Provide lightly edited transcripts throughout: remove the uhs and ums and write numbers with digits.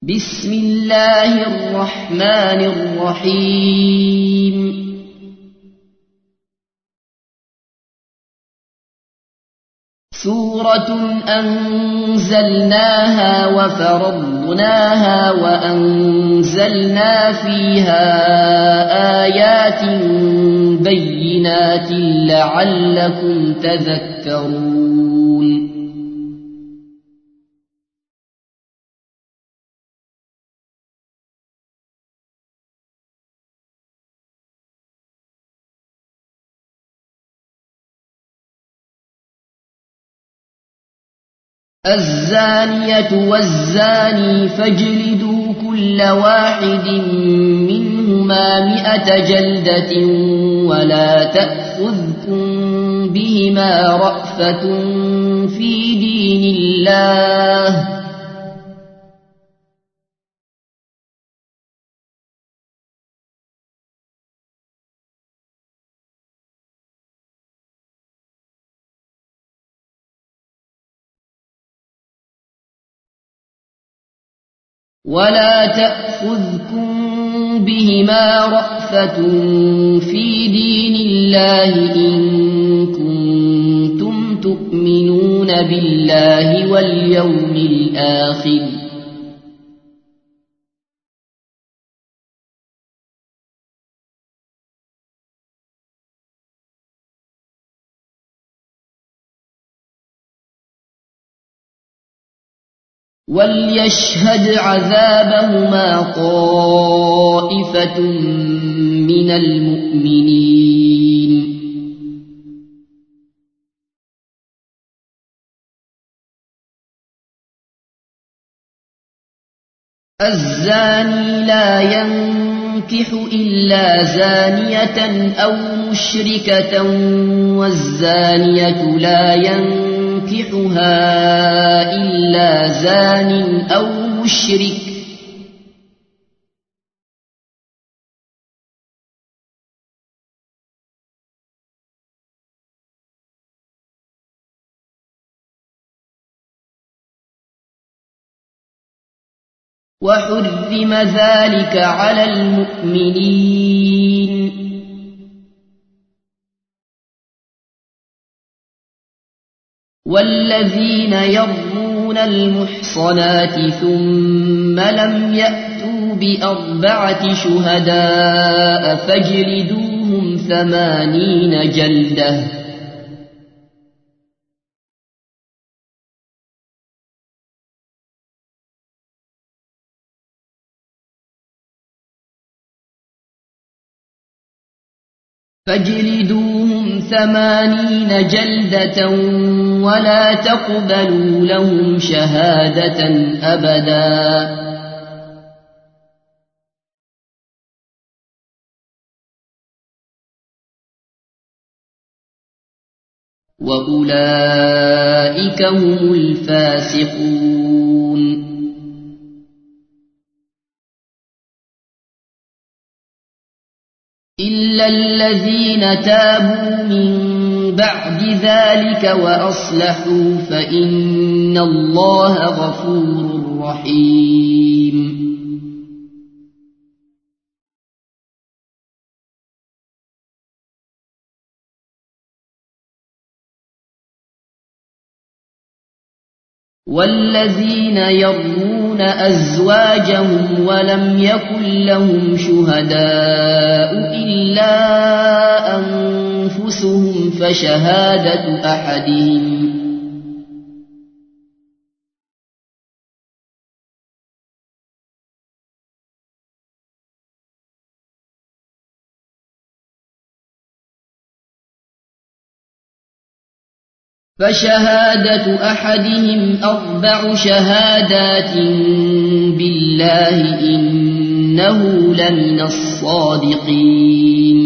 بسم الله الرحمن الرحيم سورة أنزلناها وفرضناها وأنزلنا فيها آيات بينات لعلكم تذكرون الزانية والزاني فاجلدوا كل واحد منهما 100 جلدة ولا تأخذكم بهما رأفة في دين الله في دين الله إن كنتم تؤمنون بالله واليوم الآخر وليشهد عذابهما طائفة من المؤمنين الزاني لا ينكح إلا زانية أو مشركة والزانية لا ينكحها إلا زان أو مشرك وحرم ذلك على المؤمنين والذين يرمون المحصنات ثم لم يأتوا ب4 شهداء فاجلدوهم 80 جلدة ولا تقبلوا لهم شهادة أبدا وأولئك هم الفاسقون إلا الذين تابوا من بعد ذلك وأصلحوا فإن الله غفور رحيم والذين يرمون أزواجهم ولم يكن لهم شهداء إلا أنفسهم فشهادة أحدهم 4 شهادات بالله إنه لمن الصادقين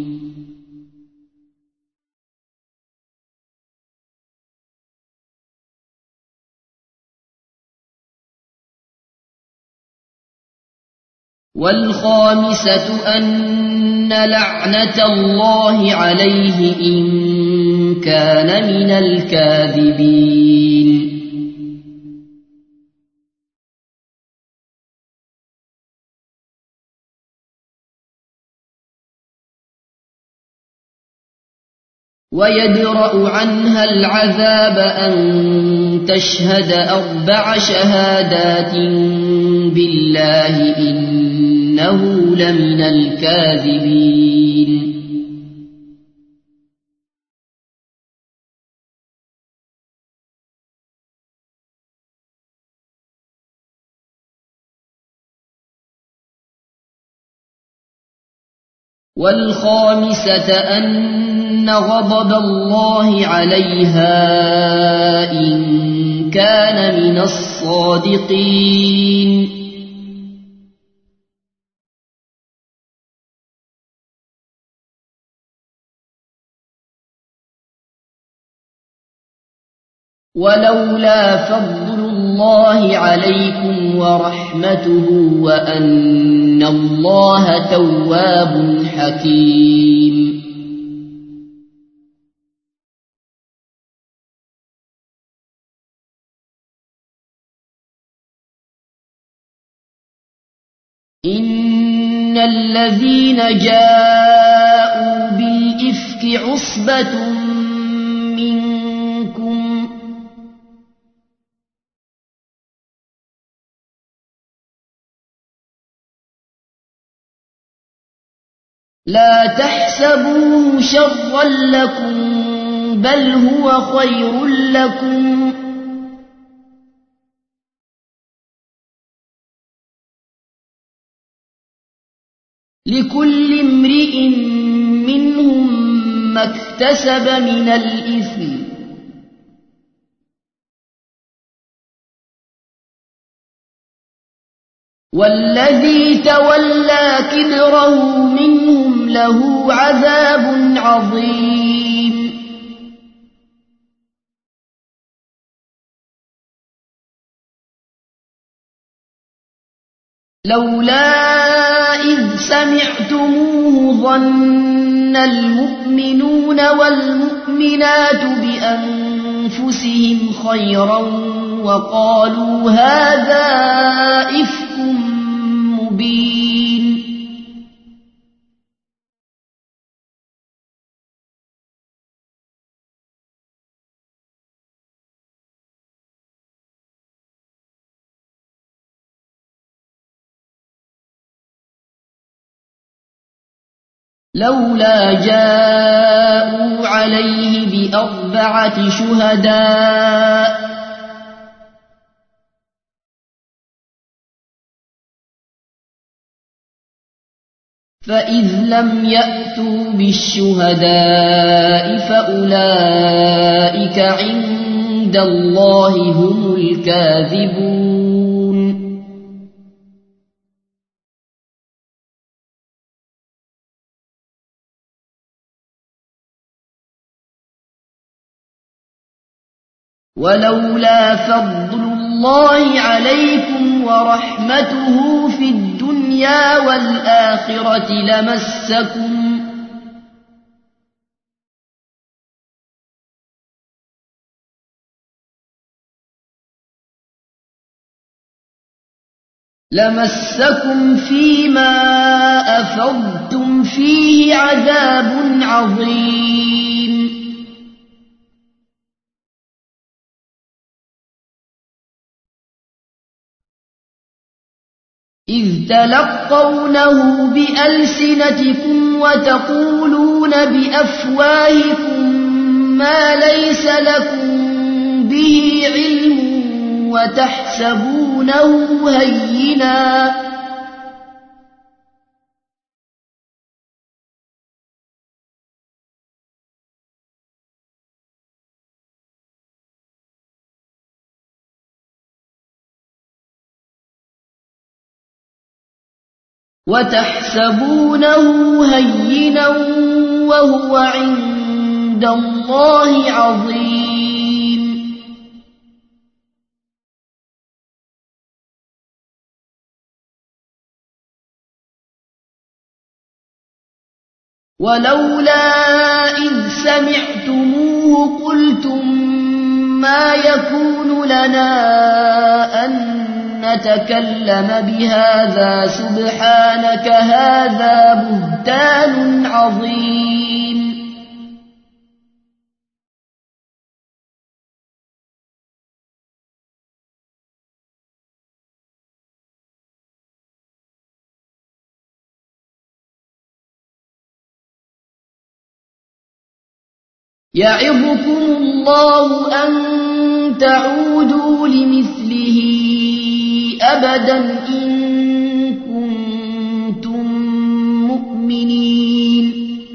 والخامسة أن لعنة الله عليه إن كان من الكاذبين ويدرأ عنها العذاب أن تشهد 4 شهادات بالله إنه لمن الكاذبين. والخامسة أن غضب الله عليها إن كان من الصادقين. ولولا فضل الله عليكم ورحمته وأن الله تواب حكيم. إن الذين جاءوا بالإفك عصبة منكم لا تحسبوه شرا لكم بل هو خير لكم لكل امرئ منهم ما اكتسب من الإثم والذي تولى كبره منهم له عذاب عظيم. لولا إذ سمعتموه ظن المؤمنون والمؤمنات بأنفسهم خيرا وقالوا هذا إفك مبين. لولا جاءوا عليه ب4 شهداء فإذ لم يأتوا بالشهداء فأولئك عند الله هم الكاذبون. ولولا فضل الله عليكم ورحمته في الدنيا والآخرة لمسكم فيما أفضتم فيه عذاب عظيم. إذ تلقونه بألسنتكم وتقولون بأفواهكم ما ليس لكم به علم وتحسبونه هينا وهو عند الله عظيم. ولولا إذ سمعتموه قلتم ما يكون لنا أن نتكلم بهذا سبحانك هذا بهتان عظيم. يعظكم الله أن تعودوا لمثله أبدا إن كنتم مؤمنين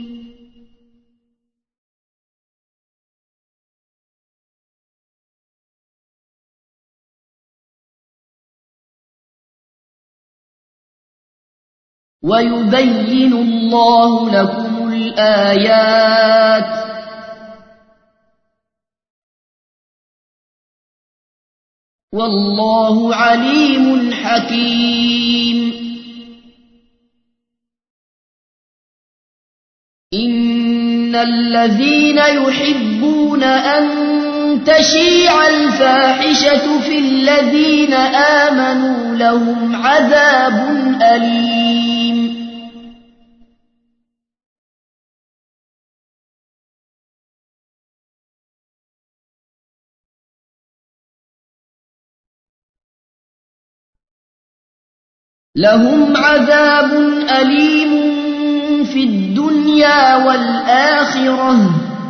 ويبين الله لكم الآيات والله عليم حكيم إن الذين يحبون أن تشيع الفاحشة في الذين آمنوا لهم عذاب أليم لهم عذاب أليم في الدنيا والآخرة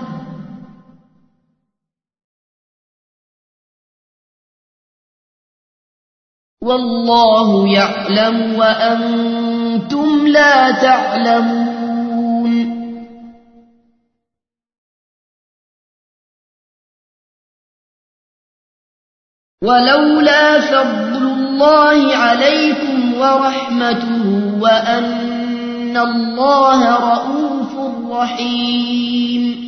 والله يعلم وأنتم لا تعلمون ولولا فضل الله عليكم ورحمته وأن الله رؤوف رحيم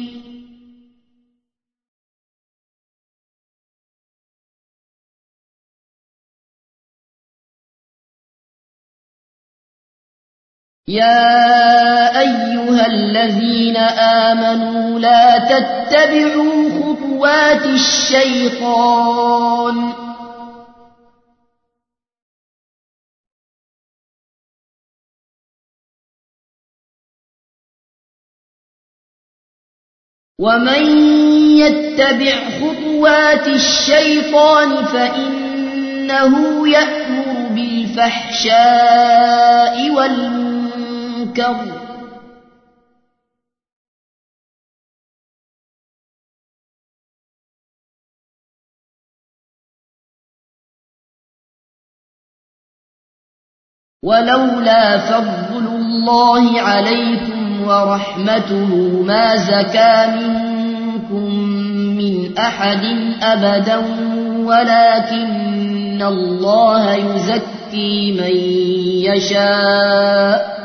يا أيها الذين آمنوا لا تتبعوا خطوات الشيطان ومن يتبع خطوات الشيطان فإنه يأمر بالفحشاء والمنكر ولولا فضل الله عليكم ورحمته ما زكى منكم من أحد أبدا ولكن الله يزكي من يشاء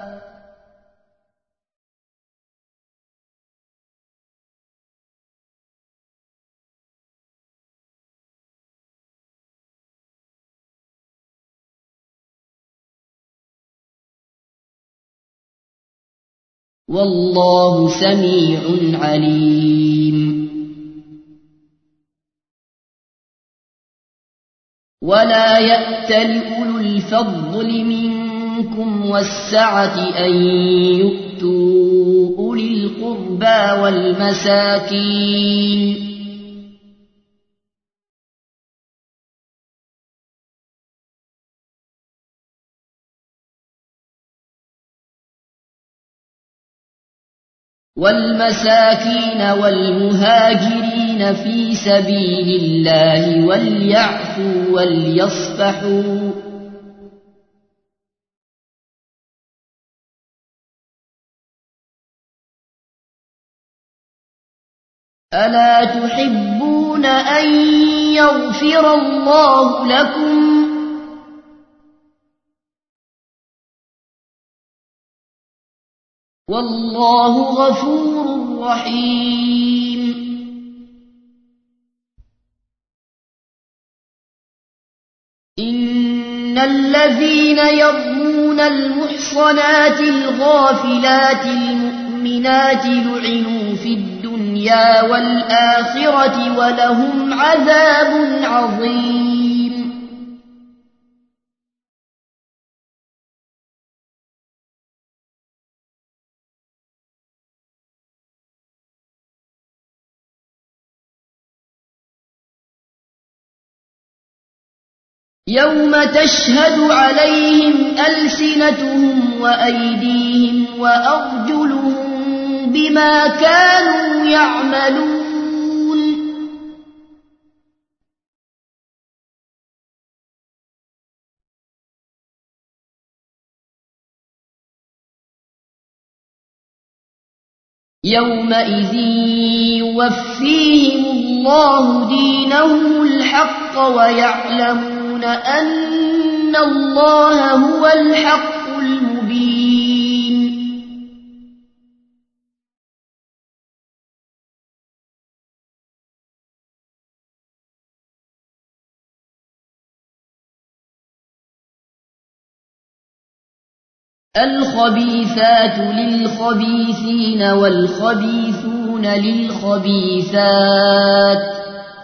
والله سميع عليم ولا يأتل أولو الفضل منكم والسعة أن يؤتوا أولي القربى والمساكين والمهاجرين في سبيل الله وليعفوا وليصفحوا ألا تحبون أن يغفر الله لكم والله غفور رحيم إن الذين يرمون المحصنات الغافلات المؤمنات لعنوا في الدنيا والآخرة ولهم عذاب عظيم يوم تشهد عليهم ألسنتهم وأيديهم وأرجلهم بما كانوا يعملون يومئذ يوفيهم الله دينهم الحق ويعلمون أن الله هو الحق المبين الخبيثات للخبيثين والخبيثون للخبيثات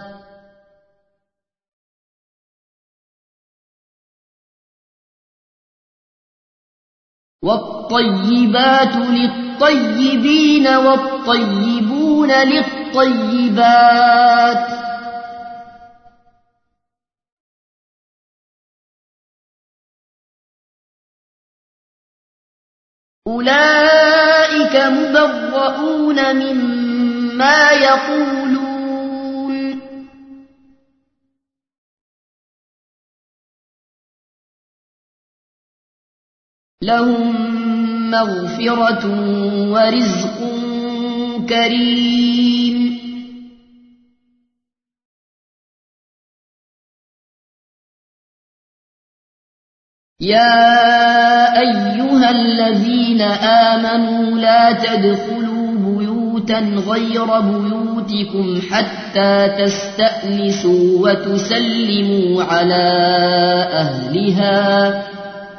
والطيبات للطيبين والطيبون للطيبات أولئك مبرؤون مما يقولون لهم مغفرة ورزق كريم يا أيها الذين آمنوا لا تدخلوا بيوتا غير بيوتكم حتى تستأنسوا وتسلموا على أهلها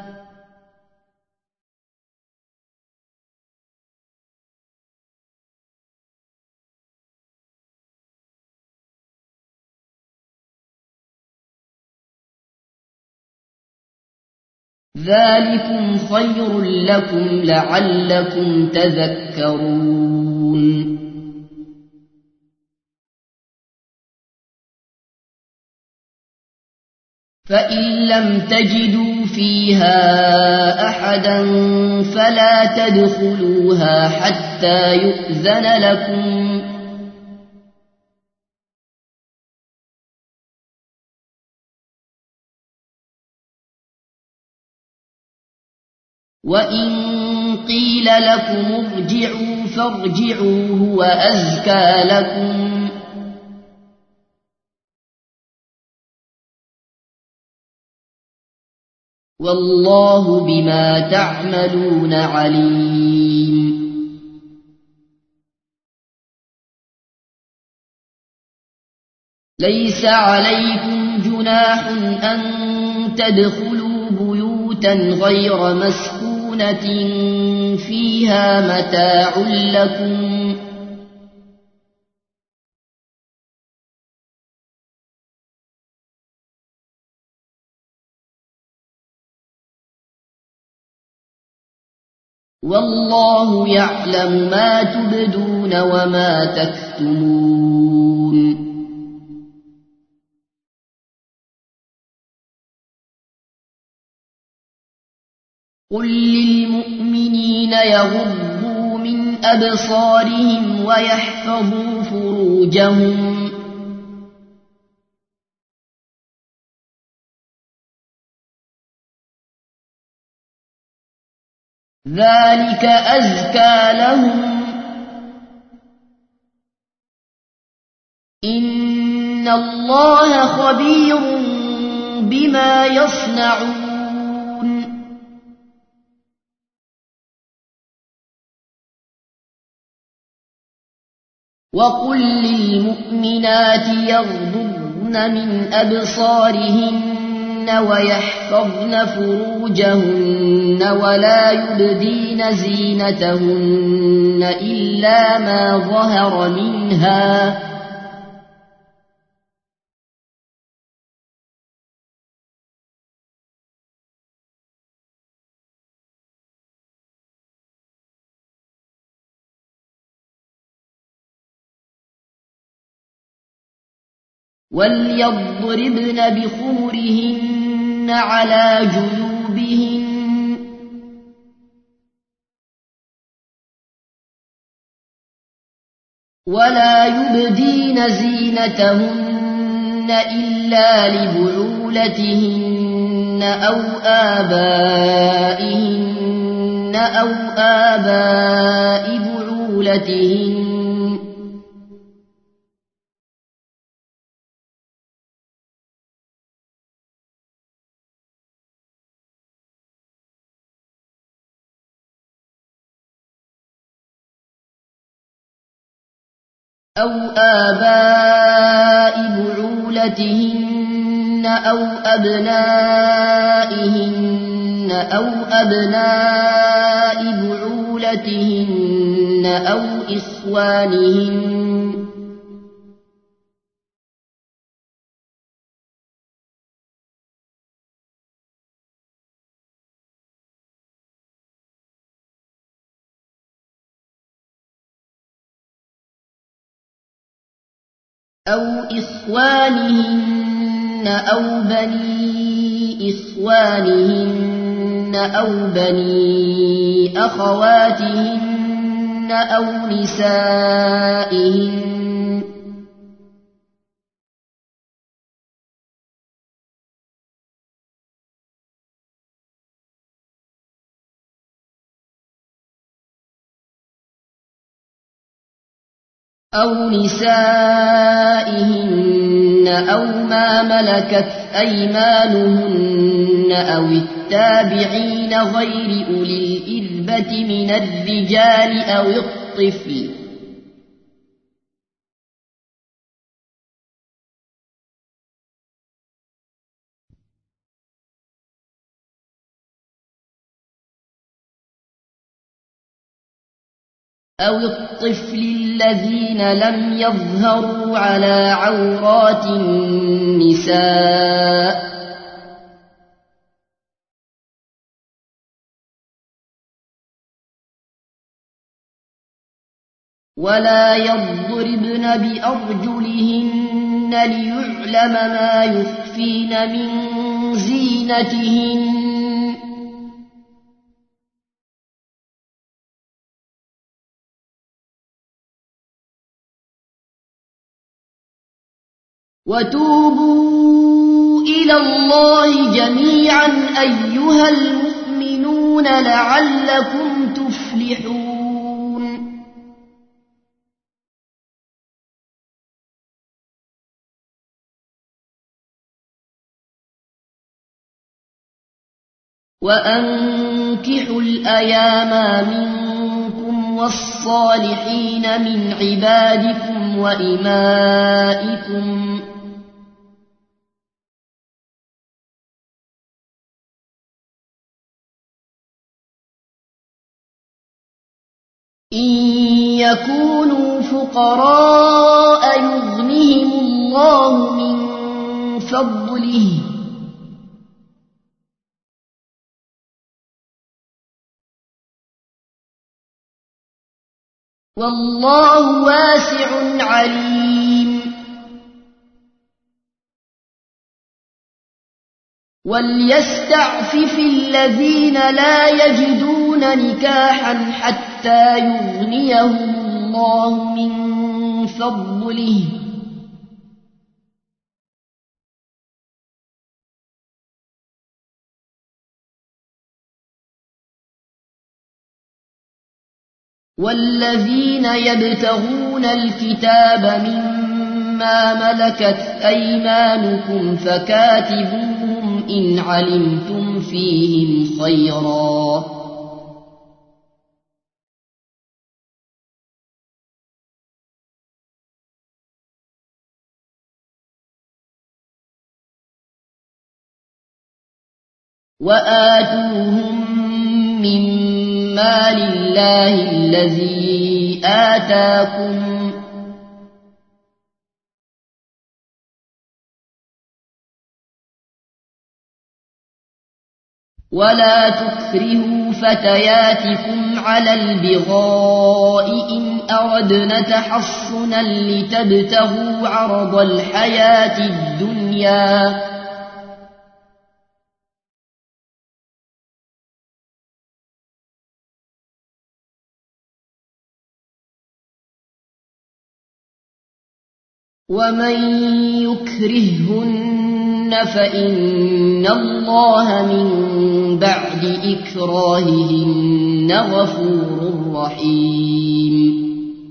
ذلكم خير لكم لعلكم تذكرون فإن لم تجدوا فيها أحدا فلا تدخلوها حتى يؤذن لكم وإن قيل لكم ارجعوا فارجعوا هو أزكى لكم والله بما تعملون عليم ليس عليكم جناح أن تدخلوا بيوتا غير مسكونة فيها متاع لكم والله يعلم ما تبدون وما تكتمون قل للمؤمنين يغضوا من أبصارهم ويحفظوا فروجهم ذلك أزكى لهم إن الله خبير بما يصنعون وقل للمؤمنات يغضضن من أبصارهن ويحفظن فروجهن ولا يبدين زينتهن إلا ما ظهر منها وليضربن بخمرهن على جيوبهن ولا يبدين زينتهن إلا لبعولتهن أو آباء بعولتهن أو أبناء بعولتهن أو إخوانهن أو بني إخوانهن أو بني أخواتهن أو نسائهن أو ما ملكت أيمانهن أو التابعين غير أولي الإربة من الرجال أو الطفل الذين لم يظهروا على عورات النساء ولا يضربن بأرجلهن ليعلم ما يخفين من زينتهن وتوبوا إلى الله جميعا أيها المؤمنون لعلكم تفلحون وأنكحوا الأيام منكم والصالحين من عبادكم وإمائكم إن يكونوا فقراء يغنهم الله من فضله والله واسع عليم وليستعفف الذين لا يجدون نكاحا حتى يغنيهم الله من فضله والذين يبتغون الكتاب مما ملكت أيمانكم فكاتبوهم إن علمتم فيهم خيرا وآتوهم مما لله الذي آتاكم ولا تكرهوا فتياتكم على البغاء إن أردنا تحصنا لتبتغوا عرض الحياة الدنيا ومن يكرههن فإن الله من بعد إكراههن غفور رحيم.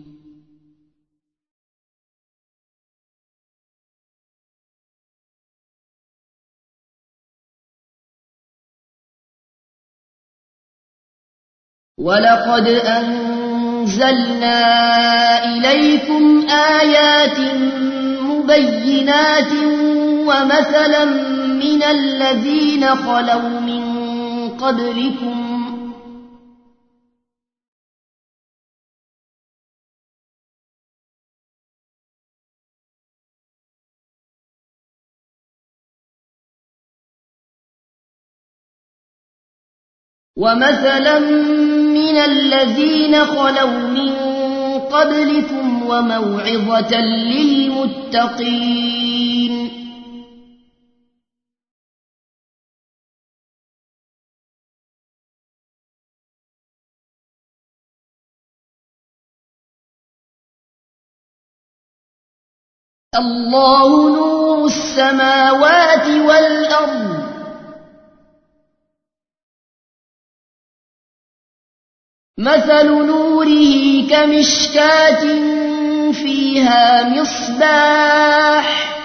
ولقد أنزلنا إليكم آيات مبينات ومثلا من الذين خلوا من قبلكم وموعظة للمتقين. الله نور السماوات والأرض مثل نوره كمشكاة فيها مصباح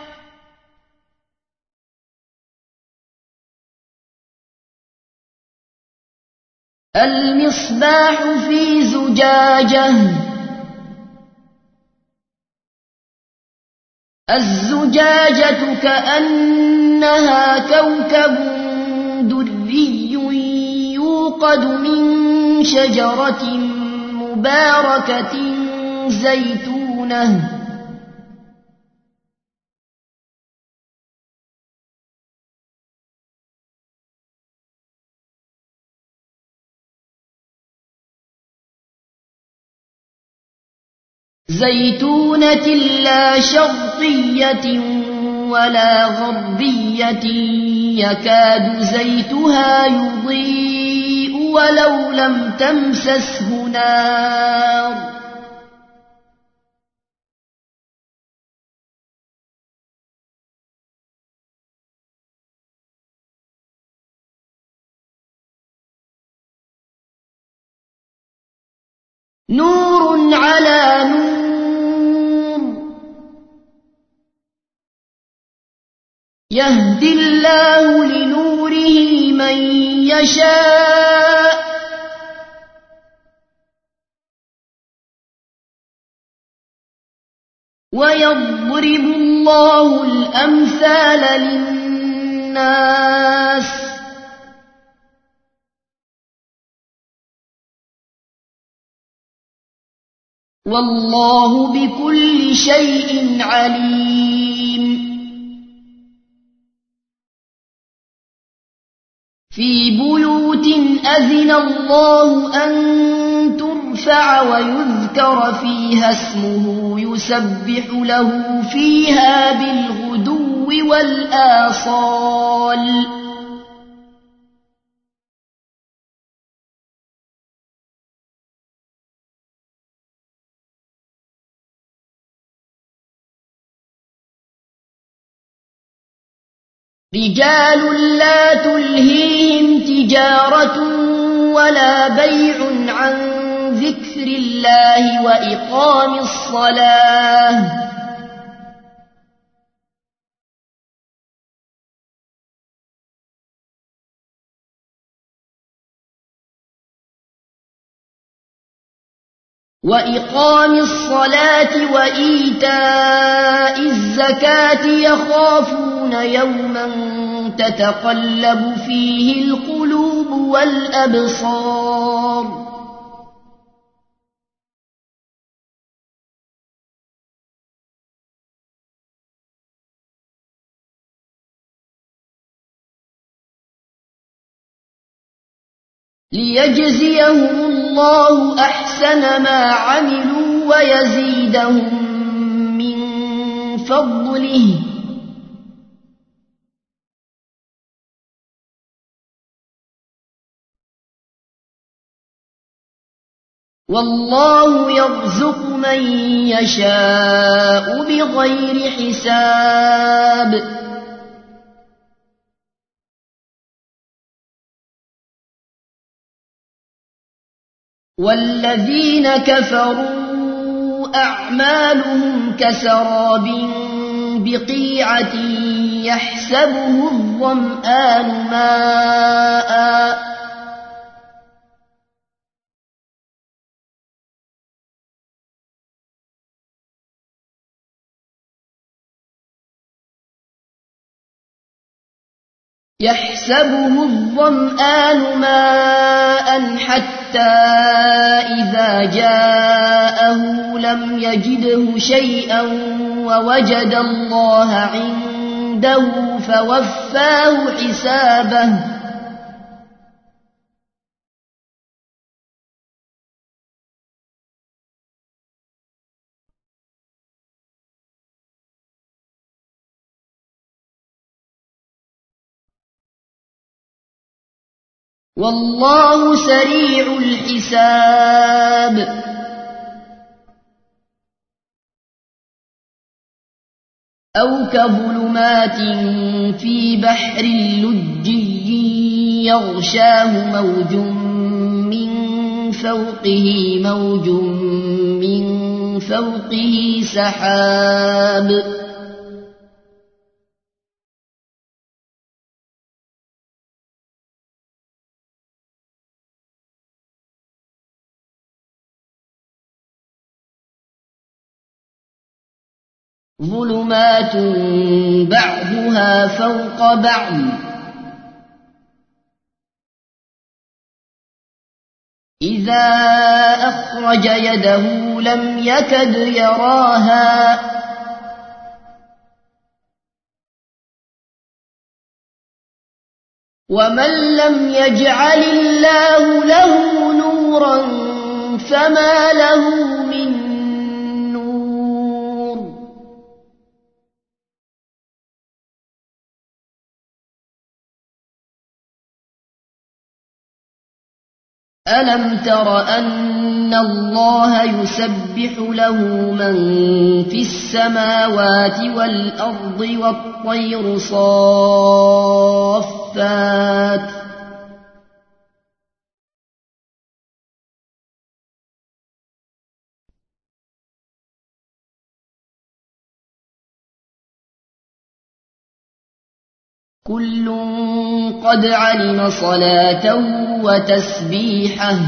المصباح في زجاجة الزجاجة كأنها كوكب دري يوقد من شجرة مباركة زيتونة لا شرقية ولا غربية يكاد زيتها يضيء ولو لم تمسسه نار نور على نور يهدي الله لنوره من يشاء ويضرب الله الأمثال للناس والله بكل شيء عليم. في بيوت أذن الله أن ترفع ويذكر فيها اسمه يسبح له فيها بالغدو والآصال رجال لا تلهيهم تجارة ولا بيع عن ذكر الله وإقام الصلاة وإيتاء الزكاة يخافون يوما تتقلب فيه القلوب والأبصار ليجزيهم الله أحسن ما عملوا ويزيدهم من فضله والله يرزق من يشاء بغير حساب والذين كفروا أعمالهم كسراب بقيعة يحسبه الظمآن ماء حتى إذا جاءه لم يجده شيئا ووجد الله عنده فوفاه حسابه والله سريع الحساب أو كظلمات في بحر لجي يغشاه موج من فوقه موج من فوقه سحاب ظلمات بعضها فوق بعض إذا أخرج يده لم يكد يراها ومن لم يجعل الله له نورا فما له من نور ألم تر أن الله يسبح له من في السماوات والأرض والطير صافات كل قد علم صلاته وتسبيحه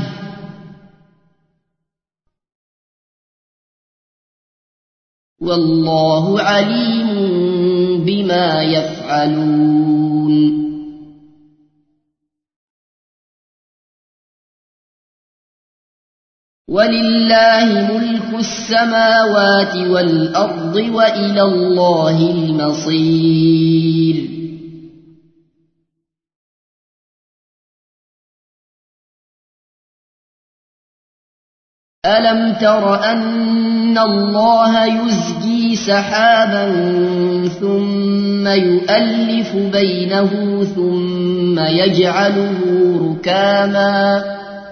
والله عليم بما يفعلون ولله ملك السماوات والأرض وإلى الله المصير ألم تر أن الله يزجي سحابا ثم يؤلف بينه ثم يجعله ركاما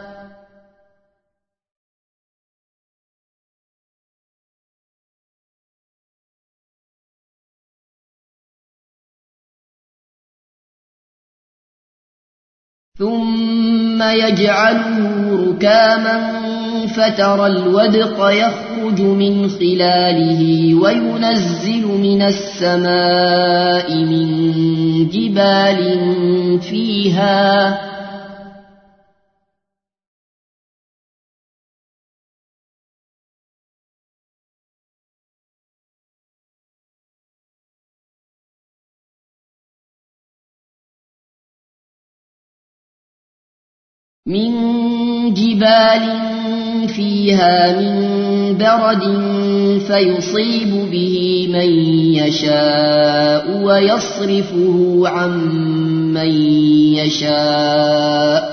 فترى الودق يخرج من خلاله وينزل من السماء من جبال فيها من برد فيصيب به من يشاء ويصرفه عن من يشاء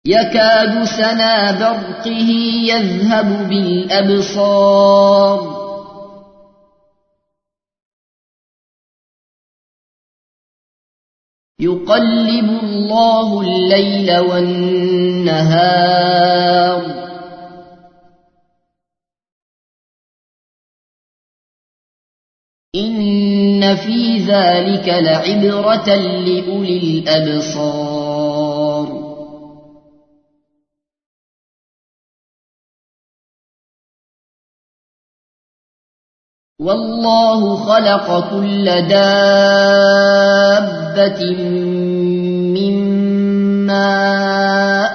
يكاد سنا برقه يذهب بالأبصار يقلب الله الليل والنهار إن في ذلك لعبرة لأولي الأبصار والله خلق كل دابة من ماء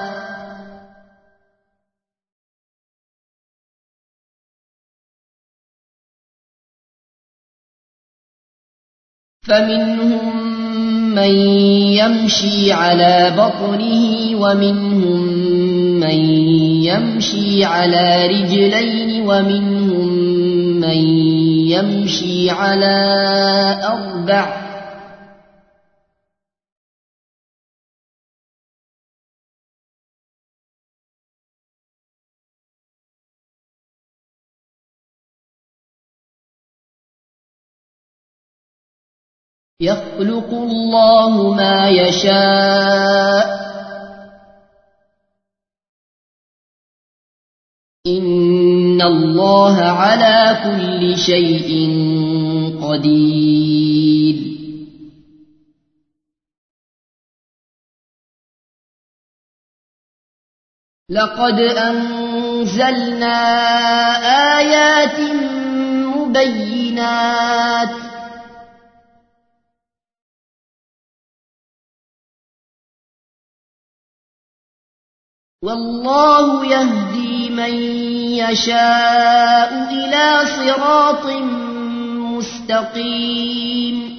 فمنهم من يمشي على بطنه ومنهم من يمشي على رجلين ومنهم من يمشي على أربع يخلق الله ما يشاء إن الله على كل شيء قدير لقد أنزلنا آيات مبينات والله يهدي من يشاء إلى صراط مستقيم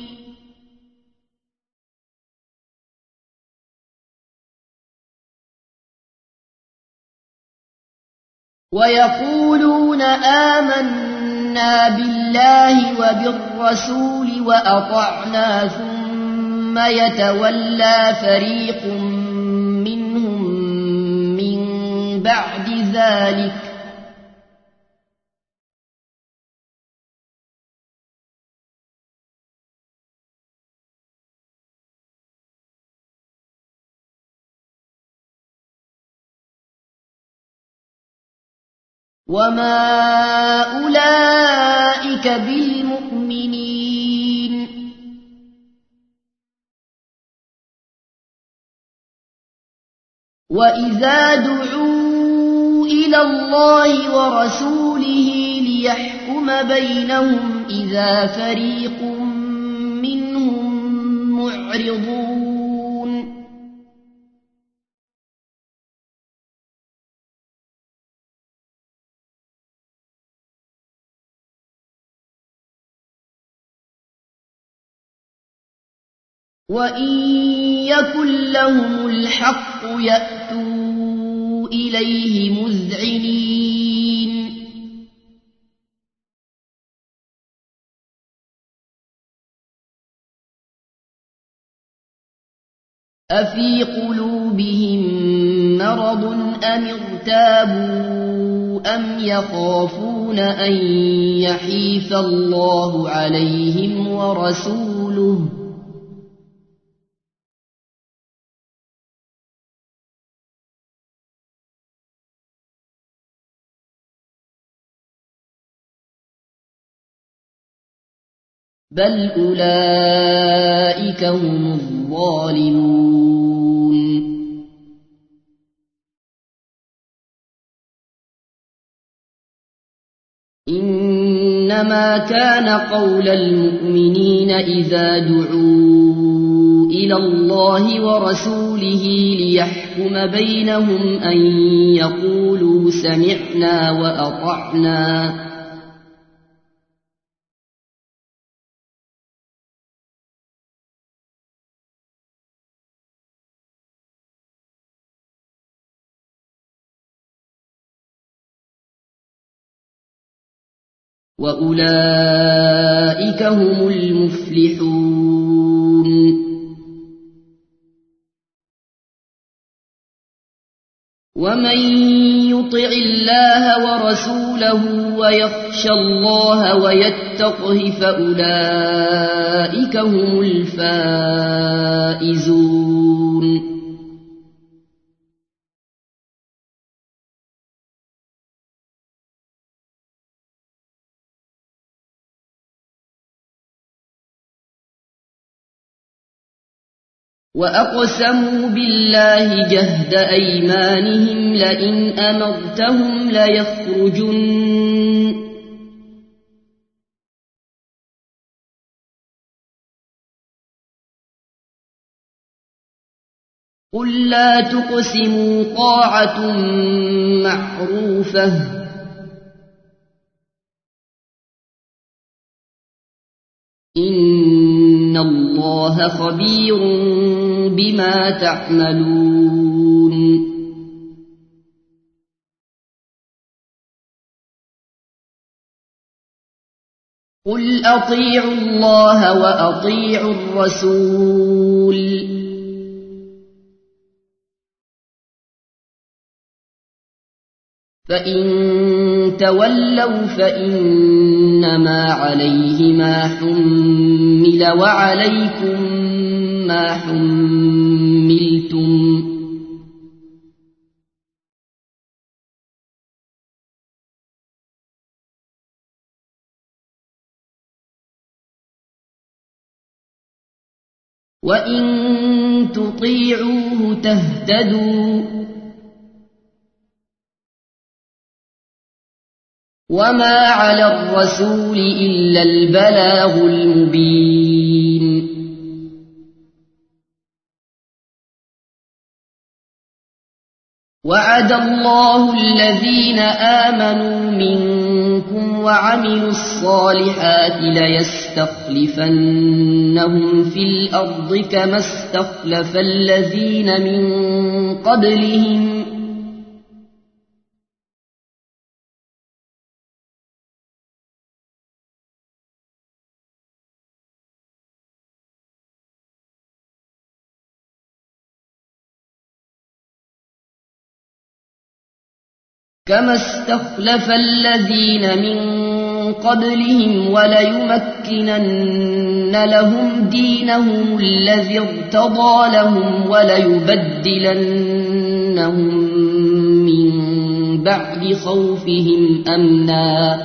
ويقولون آمنا بالله وبالرسول وأطعنا ثم يتولى فريق منهم من بعد ذلك وما أولئك بالمؤمنين وإذا دعوا إلى الله ورسوله ليحكم بينهم إذا فريق منهم معرضون وإن يكن لهم الحق يأتوا إليه مذعنين أفي قلوبهم مرض أم ارتابوا أم يخافون أن يحيف الله عليهم ورسوله بل أولئك هم الظالمون إنما كان قول المؤمنين إذا دعوا إلى الله ورسوله ليحكم بينهم أن يقولوا سمعنا وأطعنا وأولئك هم المفلحون ومن يطع الله ورسوله ويخشى الله ويتقه فأولئك هم الفائزون وأقسموا بالله جهد أيمانهم لئن أمرتهم ليخرجن قل لا تقسموا طاعة معروفة إن الله خبير بما تعملون قل أطيعوا الله وأطيعوا الرسول فإن تولوا فإنما عليه ما حمل وعليكم ما حملتم وإن تطيعوه تهتدوا وما على الرسول إلا البلاغ المبين وعد الله الذين آمنوا منكم وعملوا الصالحات ليستخلفنهم في الأرض كما استخلف الذين من قبلهم وليمكنن لهم دينهم الذي ارتضى لهم وليبدلنهم من بعد خوفهم أمنا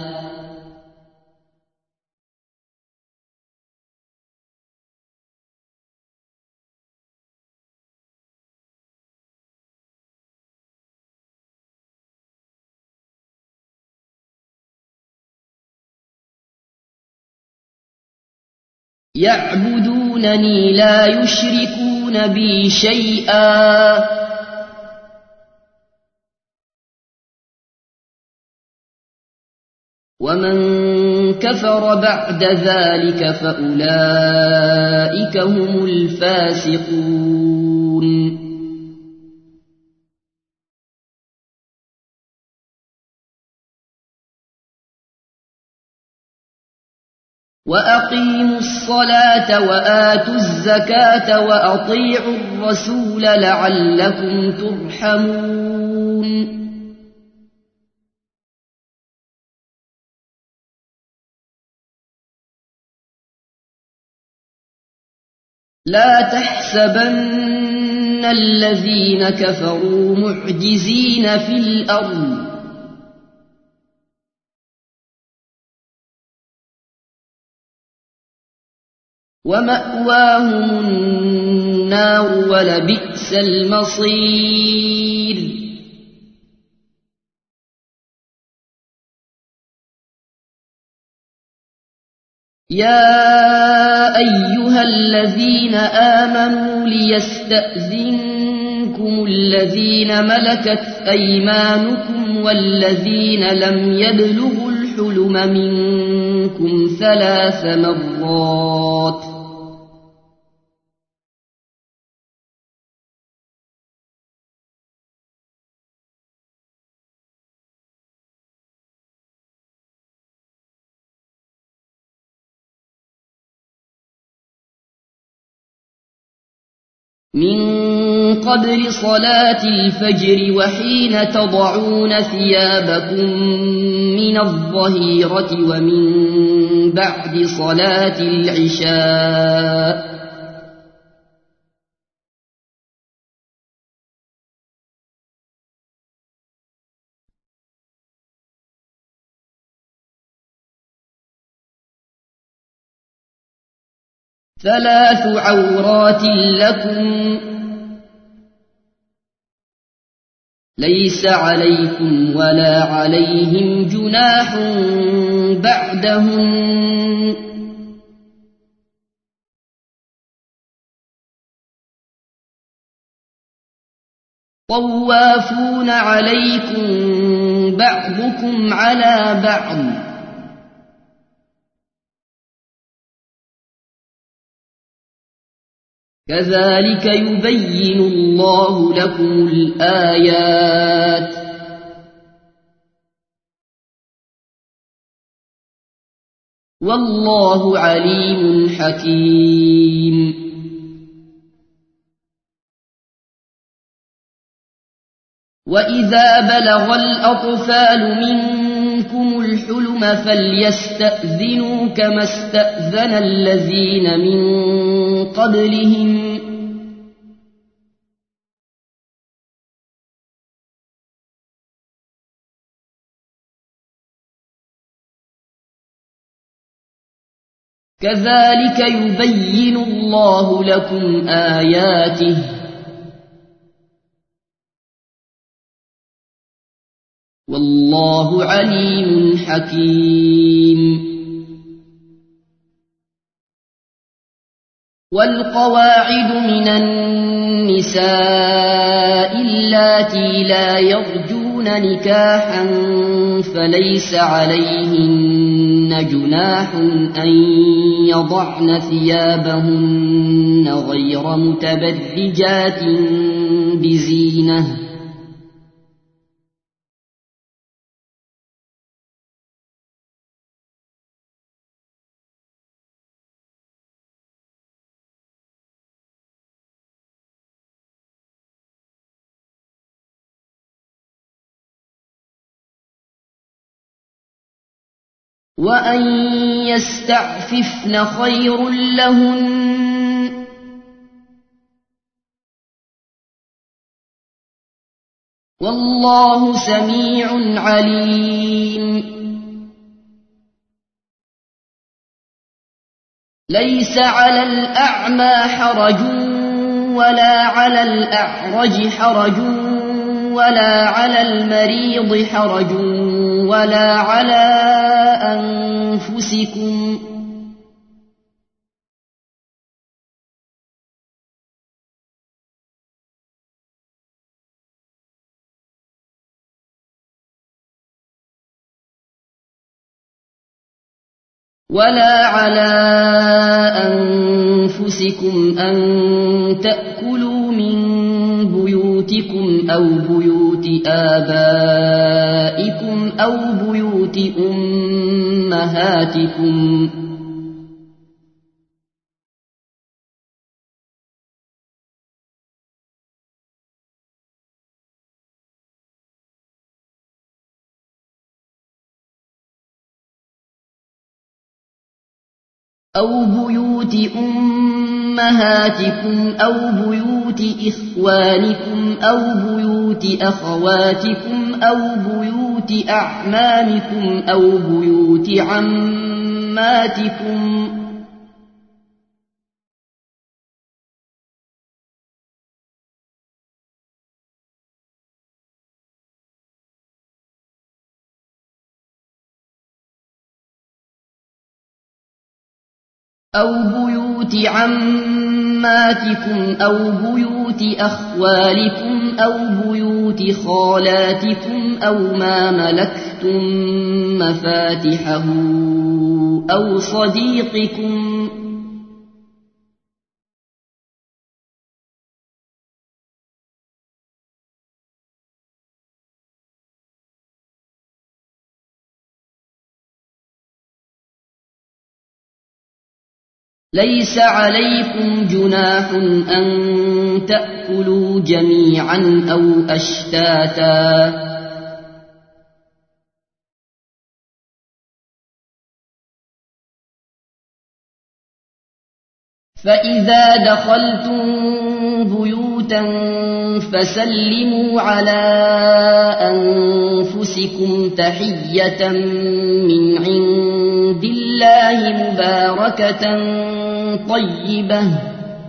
يعبدونني لا يشركون بي شيئا ومن كفر بعد ذلك فأولئك هم الفاسقون وأقيموا الصلاة وآتوا الزكاة وأطيعوا الرسول لعلكم ترحمون لا تحسبن الذين كفروا معجزين في الأرض ومأواهم النار ولبئس المصير يا أيها الذين آمنوا ليستأذنكم الذين ملكت أيمانكم والذين لم يبلغوا الحلم منكم 3 مرات من قبل صلاة الفجر وحين تضعون ثيابكم من الظهيرة ومن بعد صلاة العشاء. ثلاث عورات لكم ليس عليكم ولا عليهم جناح بعدهم. طوافون عليكم بعضكم على بعض كذلك يبين الله لكم الآيات والله عليم حكيم. وإذا بلغ الأطفال منكم الحلم فليستأذنوا كما استأذن الذين من قبلهم كذلك يبين الله لكم آياته والله عليم حكيم. والقواعد من النساء اللاتي لا يرجون نكاحا فليس عليهن جناح أن يضعن ثيابهن غير متبرجات بزينة وأن يستعففن خير لهن والله سميع عليم. ليس على الأعمى حرج ولا على الأعرج حرج ولا على المريض حرج ولا على أنفسكم أن تأكلوا من بيوتكم أو بيوت آبائكم أو بيوت أمهاتكم أو بيوت إخوانكم أو بيوت أخواتكم أو بيوت أعمامكم أو بيوت عماتكم أو بيوت أخوالكم أو بيوت خالاتكم أو ما ملكتم مفاتحه أو صديقكم ليس عليكم جناح أن تأكلوا جميعا أو أشتاتا فإذا دخلتم بيوتا فسلموا على أنفسكم تحية من عند الله مباركة طيبة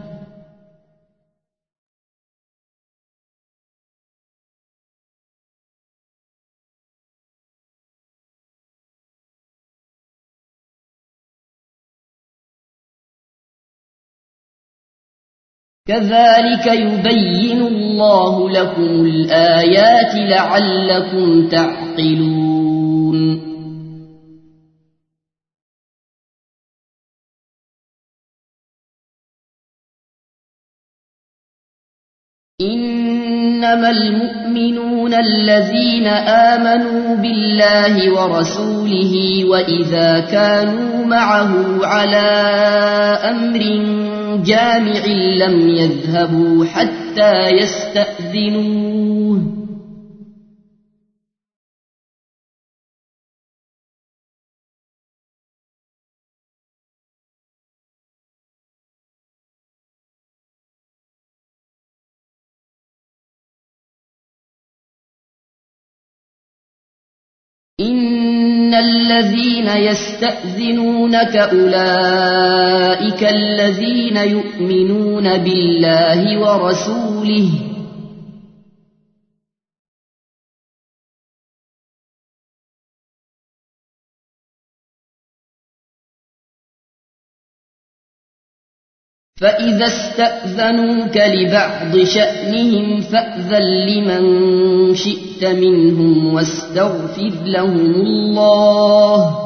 كذلك يبين الله لكم الآيات لعلكم تعقلون إنما المؤمنون الذين آمنوا بالله ورسوله وإذا كانوا معه على أمر جامع لم يذهبوا حتى يستأذنوه إن الذين يستأذنونك أولئك الذين يؤمنون بالله ورسوله فإذا استأذنوك لبعض شأنهم فأذن لمن شئت منهم واستغفر لهم الله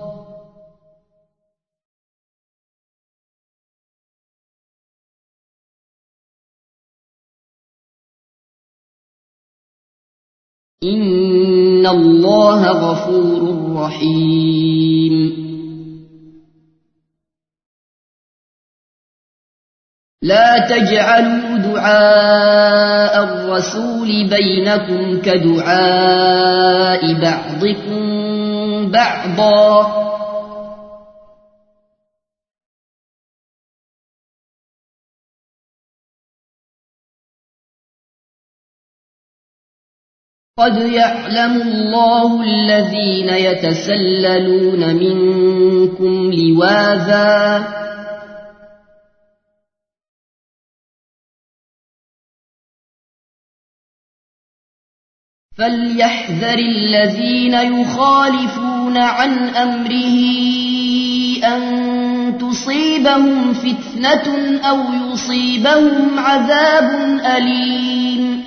إن الله غفور رحيم لا تجعلوا دعاء الرسول بينكم كدعاء بعضكم بعضا قد يعلم الله الذين يتسللون منكم لواذا فليحذر الذين يخالفون عن أمره أن تصيبهم فتنة أو يصيبهم عذاب أليم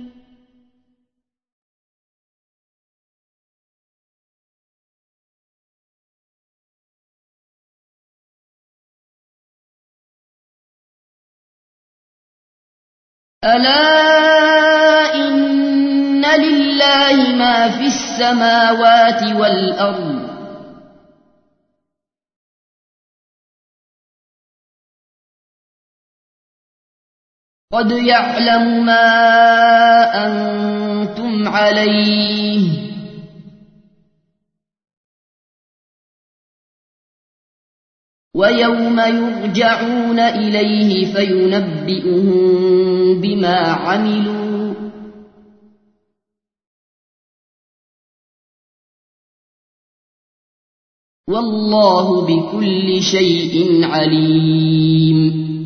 ألا إن لله ما في السماوات والأرض قد يعلم ما أنتم عليه ويوم يرجعون إليه فينبئهم بما عملوا والله بكل شيء عليم